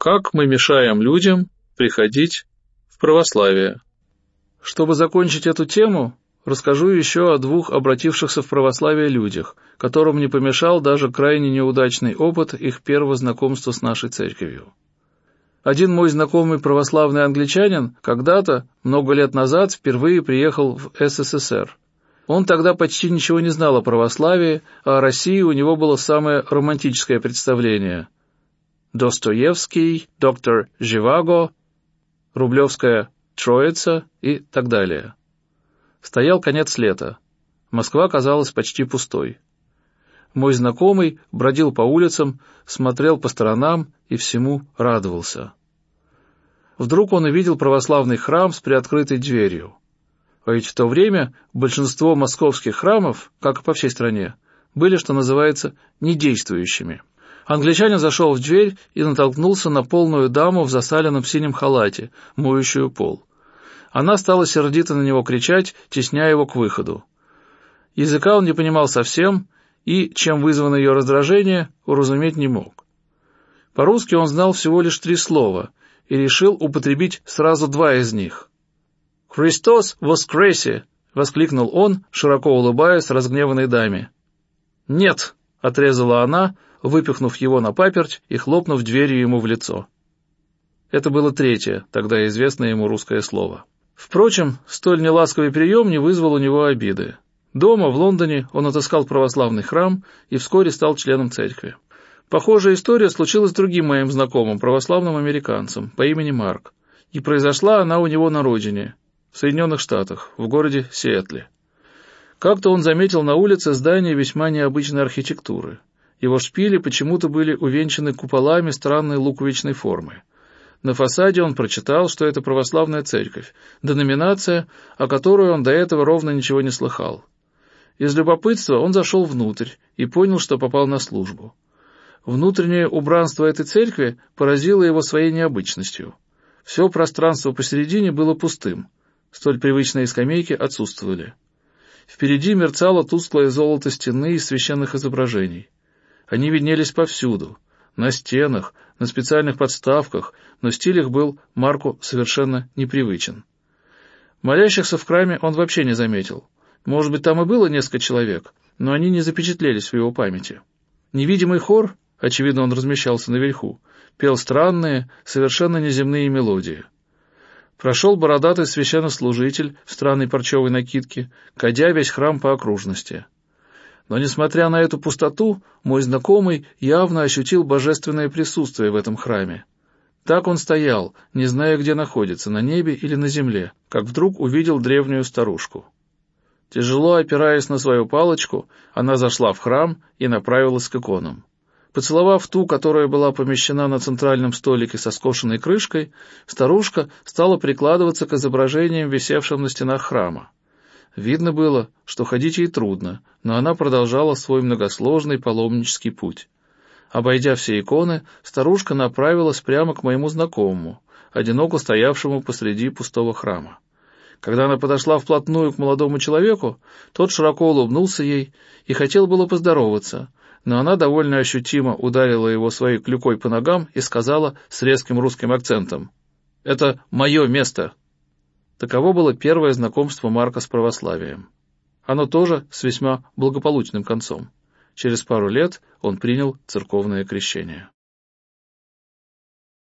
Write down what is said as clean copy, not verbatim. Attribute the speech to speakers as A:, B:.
A: Как мы мешаем людям приходить в православие? Чтобы закончить эту тему, расскажу еще о двух обратившихся в православие людях, которым не помешал даже крайне неудачный опыт их первого знакомства с нашей церковью. Один мой знакомый православный англичанин когда-то, много лет назад, впервые приехал в СССР. Он тогда почти ничего не знал о православии, а о России у него было самое романтическое представление. Достоевский, доктор Живаго, Рублевская Троица и так далее. Стоял конец лета. Москва казалась почти пустой. Мой знакомый бродил по улицам, смотрел по сторонам и всему радовался. Вдруг он увидел православный храм с приоткрытой дверью. А ведь в то время большинство московских храмов, как и по всей стране, были, что называется, недействующими. Англичанин зашел в дверь и натолкнулся на полную даму в засаленном синем халате, моющую пол. Она стала сердито на него кричать, тесняя его к выходу. Языка он не понимал совсем и, чем вызвано ее раздражение, уразуметь не мог. По-русски он знал всего лишь 3 слова и решил употребить сразу 2 из них. «Христос воскресе!» — воскликнул он, широко улыбаясь разгневанной даме. «Нет!» — отрезала она, выпихнув его на паперть и хлопнув дверью ему в лицо. Это было 3-е, тогда известное ему русское слово. Впрочем, столь неласковый прием не вызвал у него обиды. Дома, в Лондоне, он отыскал православный храм и вскоре стал членом церкви. Похожая история случилась с другим моим знакомым, православным американцем, по имени Марк, и произошла она у него на родине, в Соединенных Штатах, в городе Сиэтле. Как-то он заметил на улице здание весьма необычной архитектуры. Его шпили почему-то были увенчаны куполами странной луковичной формы. На фасаде он прочитал, что это православная церковь, деноминация, о которой он до этого ровно ничего не слыхал. Из любопытства он зашел внутрь и понял, что попал на службу. Внутреннее убранство этой церкви поразило его своей необычностью. Все пространство посередине было пустым, столь привычные скамейки отсутствовали. Впереди мерцало тусклое золото стены из священных изображений. Они виднелись повсюду, на стенах, на специальных подставках, но стиль их был Марку совершенно непривычен. Молящихся в храме он вообще не заметил. Может быть, там и было несколько человек, но они не запечатлелись в его памяти. Невидимый хор, очевидно, он размещался наверху, пел странные, совершенно неземные мелодии. Прошел бородатый священнослужитель в странной парчевой накидке, кадя весь храм по окружности. Но, несмотря на эту пустоту, мой знакомый явно ощутил божественное присутствие в этом храме. Так он стоял, не зная, где находится, на небе или на земле, как вдруг увидел древнюю старушку. Тяжело опираясь на свою палочку, она зашла в храм и направилась к иконам. Поцеловав ту, которая была помещена на центральном столике со скошенной крышкой, старушка стала прикладываться к изображениям, висевшим на стенах храма. Видно было, что ходить ей трудно, но она продолжала свой многосложный паломнический путь. Обойдя все иконы, старушка направилась прямо к моему знакомому, одиноко стоявшему посреди пустого храма. Когда она подошла вплотную к молодому человеку, тот широко улыбнулся ей и хотел было поздороваться, но она довольно ощутимо ударила его своей клюкой по ногам и сказала с резким русским акцентом: «Это мое место». Таково было первое знакомство Марка с православием. Оно тоже с весьма благополучным концом. Через пару лет он принял церковное крещение.